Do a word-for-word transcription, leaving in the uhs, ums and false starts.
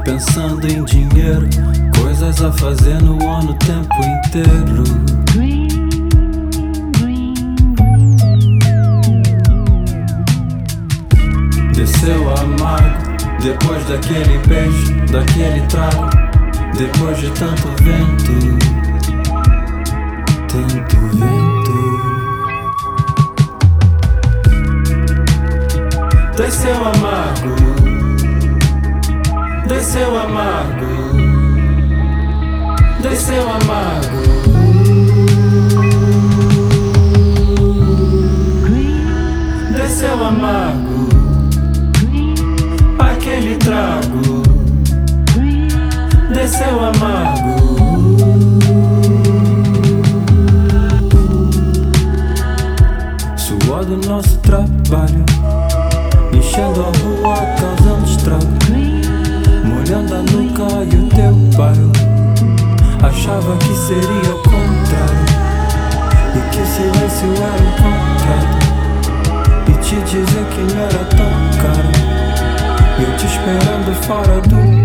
pensando em dinheiro, coisas a fazer no ano o tempo inteiro. Desceu amargo, depois daquele beijo, daquele trago, depois de tanto vento, tanto vento. Desceu amargo, desceu amargo, desceu amargo, desceu amargo, aquele trago, desceu amargo. Suor do nosso trabalho, enchendo a rua, causando estrago, molhando a nuca e o teu bairro. Achava que seria o contrário, e que o silêncio era um contrato, e te dizer que não era tão caro, eu te esperando fora do